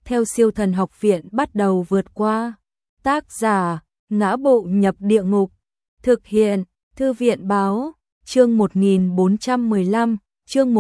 theo Siêu Thần Học Viện bắt đầu vượt qua. Tác giả: Ngã Bộ Nhập Địa Ngục. Thực hiện: Thư viện báo. Chương 1415, chương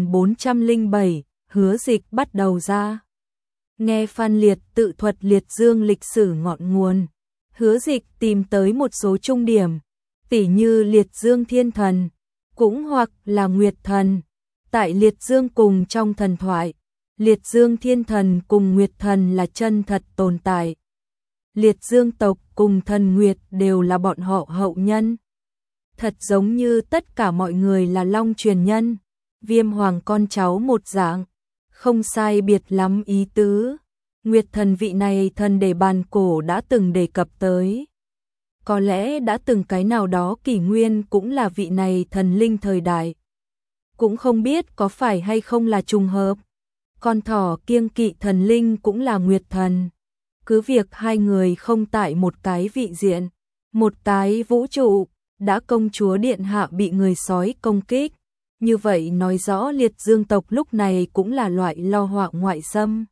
1407, Hứa Dịch bắt đầu ra. Nghe Phan Liệt tự thuật liệt dương lịch sử ngọn nguồn, Hứa Dịch tìm tới một số trung điểm, tỉ như liệt dương thiên thần, cũng hoặc là nguyệt thần. Tại liệt dương cùng trong thần thoại, liệt dương thiên thần cùng nguyệt thần là chân thật tồn tại. Liệt dương tộc cùng thần nguyệt đều là bọn họ hậu nhân. Thật giống như tất cả mọi người là long truyền nhân, Viêm Hoàng con cháu một dạng, không sai biệt lắm ý tứ. Nguyệt thần vị này thần để bàn cổ đã từng đề cập tới. Có lẽ đã từng cái nào đó kỷ nguyên cũng là vị này thần linh thời đại. Cũng không biết có phải hay không là trùng hợp. Con thỏ kiêng kỵ thần linh cũng là nguyệt thần. Cứ việc hai người không tại một cái vị diện, một cái vũ trụ, đã công chúa điện hạ bị người sói công kích. Như vậy nói rõ liệt dương tộc lúc này cũng là loại lo họa ngoại xâm.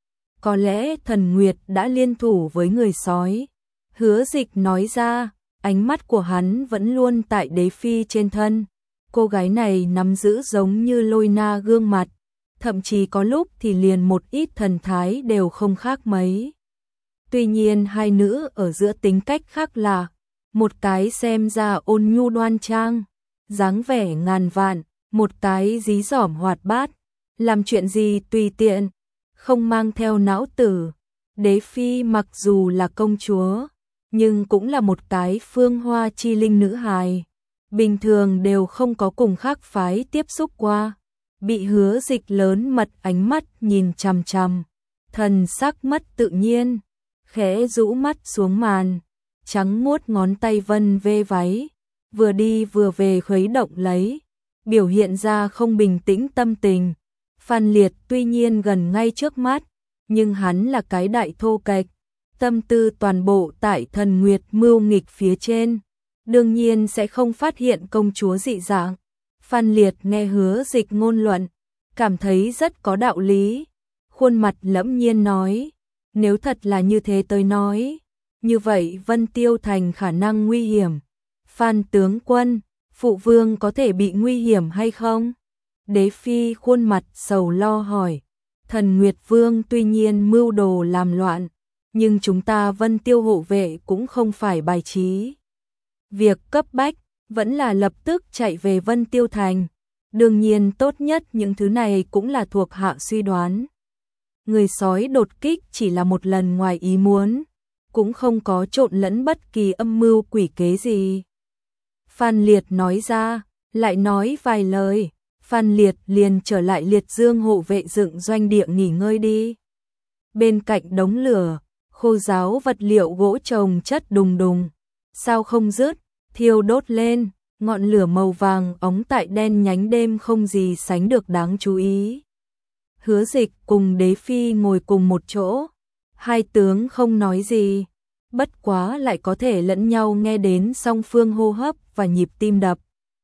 Có lẽ thần nguyệt đã liên thủ với người sói. Hứa Dịch nói ra, ánh mắt của hắn vẫn luôn tại đế phi trên thân. Cô gái này nắm giữ giống như Lôi Na gương mặt, thậm chí có lúc thì liền một ít thần thái đều không khác mấy. Tuy nhiên hai nữ ở giữa tính cách khác lạ, một cái xem ra ôn nhu đoan trang, dáng vẻ ngàn vạn, một cái dí dỏm hoạt bát, làm chuyện gì tùy tiện, không mang theo não tử. Đế phi mặc dù là công chúa, nhưng cũng là một cái phương hoa chi linh nữ hài, bình thường đều không có cùng khác phái tiếp xúc qua. Bị Hứa Dịch lớn mật ánh mắt nhìn chằm chằm, thần sắc mất tự nhiên, khẽ rũ mắt xuống màn, trắng muốt ngón tay vân vê váy, vừa đi vừa về khuấy động lấy, biểu hiện ra không bình tĩnh tâm tình. Phan Liệt tuy nhiên gần ngay trước mắt, nhưng hắn là cái đại thô kệch, tâm tư toàn bộ tại thần nguyệt mưu nghịch phía trên, đương nhiên sẽ không phát hiện công chúa dị dạng. Phan Liệt nghe Hứa Dịch ngôn luận, cảm thấy rất có đạo lý, khuôn mặt lẫm nhiên nói, nếu thật là như thế tôi nói, như vậy Vân Tiêu Thành khả năng nguy hiểm. Phan tướng quân, phụ vương có thể bị nguy hiểm hay không? Đế phi khuôn mặt sầu lo hỏi. Thần Nguyệt Vương tuy nhiên mưu đồ làm loạn, nhưng chúng ta Vân Tiêu hộ vệ cũng không phải bài trí. Việc cấp bách vẫn là lập tức chạy về Vân Tiêu Thành. Đương nhiên tốt nhất những thứ này cũng là thuộc hạ suy đoán. Người sói đột kích chỉ là một lần ngoài ý muốn, cũng không có trộn lẫn bất kỳ âm mưu quỷ kế gì. Phan Liệt nói ra, lại nói vài lời, Phan Liệt liền trở lại Liệt Dương hộ vệ dựng doanh địa nghỉ ngơi đi. Bên cạnh đống lửa, khô ráo vật liệu gỗ chồng chất đùng đùng, sao không dứt, thiêu đốt lên, ngọn lửa màu vàng óng tại đen nhánh đêm không gì sánh được đáng chú ý. Hứa Dịch cùng đế phi ngồi cùng một chỗ, hai tướng không nói gì, bất quá lại có thể lẫn nhau nghe đến song phương hô hấp và nhịp tim đập.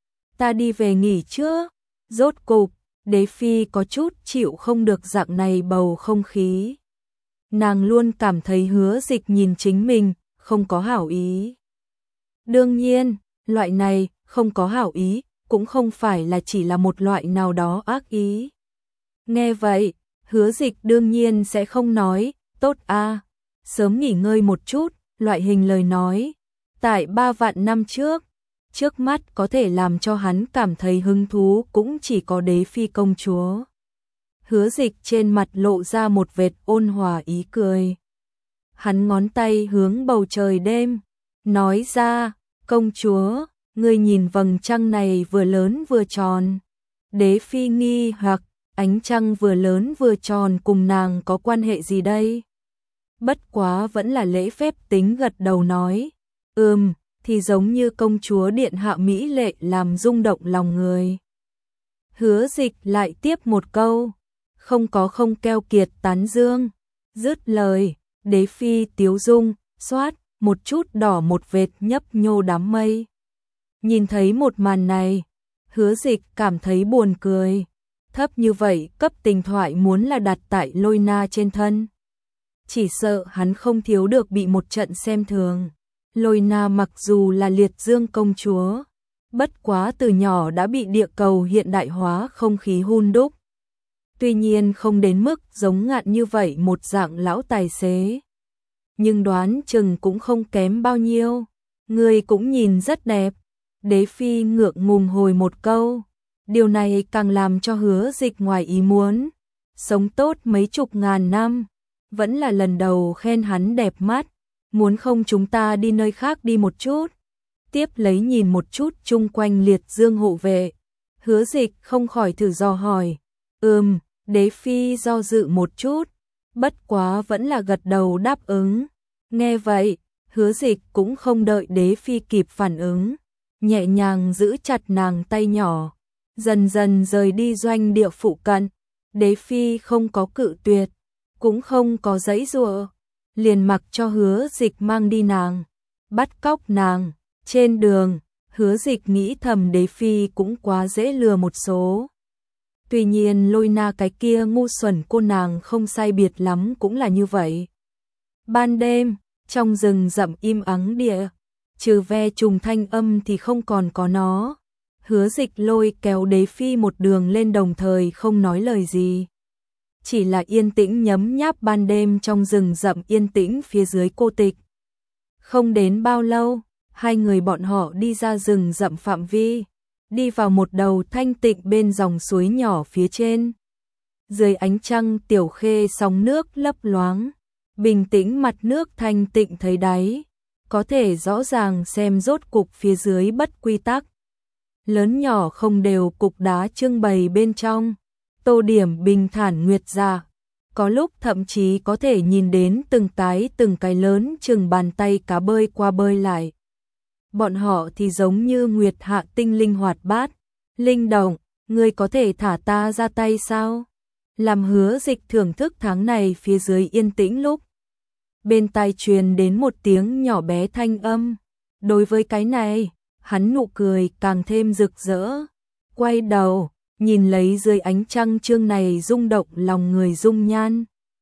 Ta đi về nghỉ trước. Rốt cục, đế phi có chút chịu không được dạng này bầu không khí. Nàng luôn cảm thấy Hứa Dịch nhìn chính mình, không có hảo ý. Đương nhiên, loại này không có hảo ý, cũng không phải là chỉ là một loại nào đó ác ý. Nghe vậy, Hứa Dịch đương nhiên sẽ không nói, tốt a, sớm nghỉ ngơi một chút, loại hình lời nói. Tại 3 vạn năm trước mắt có thể làm cho hắn cảm thấy hứng thú cũng chỉ có đế phi công chúa. Hứa Dịch trên mặt lộ ra một vệt ôn hòa ý cười. Hắn ngón tay hướng bầu trời đêm, nói ra, công chúa, ngươi nhìn vầng trăng này vừa lớn vừa tròn. Đế phi nghi hoặc, ánh trăng vừa lớn vừa tròn cùng nàng có quan hệ gì đây? Bất quá vẫn là lễ phép tính gật đầu nói, thì giống như công chúa điện hạ mỹ lệ làm rung động lòng người. Hứa Dịch lại tiếp một câu, không keo kiệt tán dương. Dứt lời, đế phi tiếu dung, xoát, một chút đỏ một vệt nhấp nhô đám mây. Nhìn thấy một màn này, Hứa Dịch cảm thấy buồn cười. Thấp như vậy cấp tình thoại muốn là đặt tại Lôi Na trên thân, chỉ sợ hắn không thiếu được bị một trận xem thường. Lôi Na mặc dù là liệt dương công chúa, bất quá từ nhỏ đã bị địa cầu hiện đại hóa không khí hun đúc. Tuy nhiên không đến mức giống Ngạn như vậy một dạng lão tài xế. Nhưng đoán chừng cũng không kém bao nhiêu. Người cũng nhìn rất đẹp. Đế phi ngượng ngùng hồi một câu. Điều này càng làm cho Hứa Dịch ngoài ý muốn. Sống tốt mấy chục ngàn năm, vẫn là lần đầu khen hắn đẹp mắt. Muốn không chúng ta đi nơi khác đi một chút. Tiếp lấy nhìn một chút chung quanh liệt dương hộ vệ. Hứa Dịch không khỏi thử dò hỏi. Đế phi do dự một chút, bất quá vẫn là gật đầu đáp ứng. Nghe vậy, Hứa Dịch cũng không đợi đế phi kịp phản ứng, nhẹ nhàng giữ chặt nàng tay nhỏ, dần dần rời đi doanh địa phụ cận. Đế phi không có cự tuyệt, cũng không có giãy giụa, liền mặc cho Hứa Dịch mang đi nàng, bắt cóc nàng. Trên đường, Hứa Dịch nghĩ thầm đế phi cũng quá dễ lừa một số. Tuy nhiên Lôi Na cái kia ngu xuẩn cô nàng không sai biệt lắm cũng là như vậy. Ban đêm, trong rừng rậm im ắng địa, trừ ve trùng thanh âm thì không còn có nó. Hứa Dịch lôi kéo đế phi một đường lên đồng thời không nói lời gì. Chỉ là yên tĩnh nhấm nháp ban đêm trong rừng rậm yên tĩnh phía dưới cô tịch. Không đến bao lâu, hai người bọn họ đi ra rừng rậm phạm vi, đi vào một đầu thanh tịnh bên dòng suối nhỏ phía trên. Dưới ánh trăng tiểu khê sóng nước lấp loáng, bình tĩnh mặt nước thanh tịnh thấy đáy, có thể rõ ràng xem rốt cục phía dưới bất quy tắc. Lớn nhỏ không đều cục đá trưng bày bên trong, tô điểm bình thản nguyệt dạ, có lúc thậm chí có thể nhìn đến từng cái lớn chừng bàn tay cá bơi qua bơi lại. Bọn họ thì giống như nguyệt hạ tinh linh hoạt bát, linh động, ngươi có thể thả ta ra tay sao? Làm Hứa Dịch thưởng thức tháng này phía dưới yên tĩnh lúc. Bên tai truyền đến một tiếng nhỏ bé thanh âm. Đối với cái này, hắn nụ cười càng thêm rực rỡ. Quay đầu, nhìn lấy dưới ánh trăng trương này rung động lòng người dung nhan.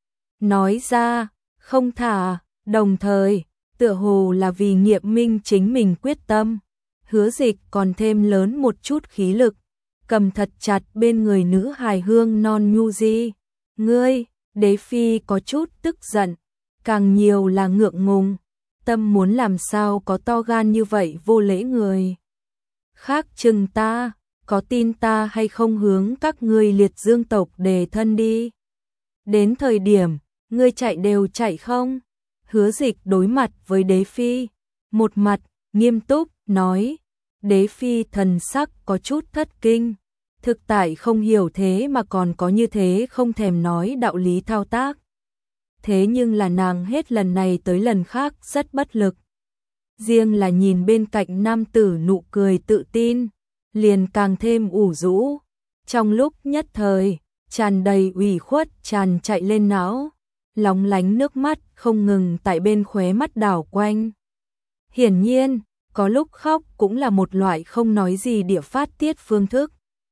Nói ra, không thả, đồng thời, tựa hồ là vì nghiệm minh chính mình quyết tâm. Hứa Dịch còn thêm lớn một chút khí lực, cầm thật chặt bên người nữ hài hương non nhu di. Ngươi, đế phi có chút tức giận, càng nhiều là ngượng ngùng, tâm muốn làm sao có to gan như vậy vô lễ người. Khác chừng ta, có tin ta hay không hướng các ngươi liệt dương tộc đề thân đi. Đến thời điểm, ngươi chạy đều chạy không? Hứa Dịch đối mặt với đế phi, một mặt, nghiêm túc, nói. Đế phi thần sắc có chút thất kinh, thực tại không hiểu thế mà còn có như thế không thèm nói đạo lý thao tác. Thế nhưng là nàng hết lần này tới lần khác rất bất lực. Riêng là nhìn bên cạnh nam tử nụ cười tự tin, liền càng thêm ủ rũ. Trong lúc nhất thời, tràn đầy ủy khuất tràn chạy lên não, lóng lánh nước mắt không ngừng tại bên khóe mắt đảo quanh. Hiển nhiên, có lúc khóc cũng là một loại không nói gì địa phát tiết phương thức.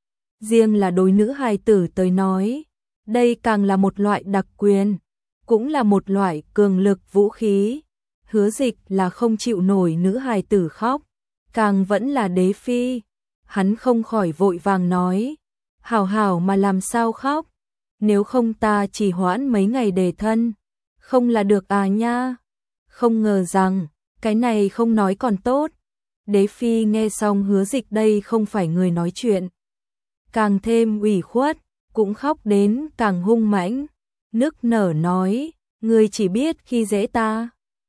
Riêng là đối nữ hài tử tới nói, đây càng là một loại đặc quyền, cũng là một loại cường lực vũ khí. Hứa Dịch là không chịu nổi nữ hài tử khóc, càng vẫn là đế phi. Hắn không khỏi vội vàng nói, hảo hảo mà làm sao khóc, nếu không ta chỉ hoãn mấy ngày đề thân, không là được à nha. Không ngờ rằng, cái này không nói còn tốt. Đế phi nghe xong Hứa Dịch đây không phải người nói chuyện, càng thêm ủy khuất, cũng khóc đến càng hung mãnh, nức nở nói, ngươi chỉ biết khi dễ ta.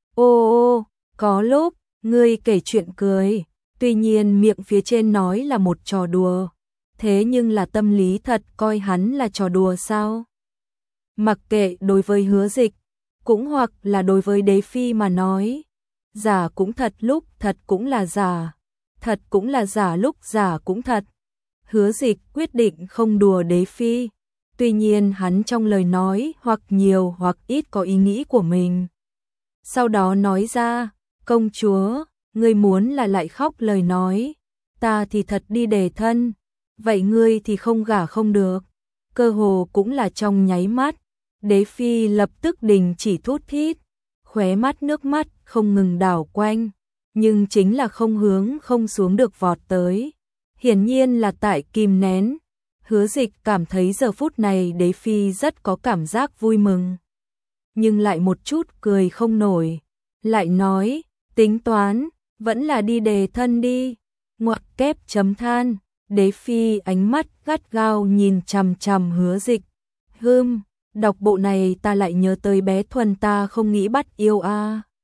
Ô, có lúc, ngươi kể chuyện cười, tuy nhiên miệng phía trên nói là một trò đùa, thế nhưng là tâm lý thật coi hắn là trò đùa sao? Mặc kệ đối với Hứa Dịch, cũng hoặc là đối với đế phi mà nói, giả cũng thật lúc thật cũng là giả, thật cũng là giả lúc giả cũng thật. Hứa Dịch quyết định không đùa đế phi, tuy nhiên hắn trong lời nói hoặc nhiều hoặc ít có ý nghĩ của mình. Sau đó nói ra, công chúa, ngươi muốn là lại khóc lời nói, ta thì thật đi đề thân, vậy ngươi thì không gả không được. Cơ hồ cũng là trong nháy mắt, Đế phi lập tức đình chỉ thút thít, khóe mắt nước mắt không ngừng đảo quanh, nhưng chính là không xuống được vọt tới. Hiển nhiên là tại kìm nén. Hứa Dịch cảm thấy giờ phút này Đế phi rất có cảm giác vui mừng, nhưng lại một chút cười không nổi, lại nói, tính toán, vẫn là đi đề thân đi. Ngoặc kép chấm than, Đế phi ánh mắt gắt gao nhìn chằm chằm Hứa Dịch. Đọc bộ này ta lại nhớ tới bé Thuần ta không nghĩ bắt yêu a.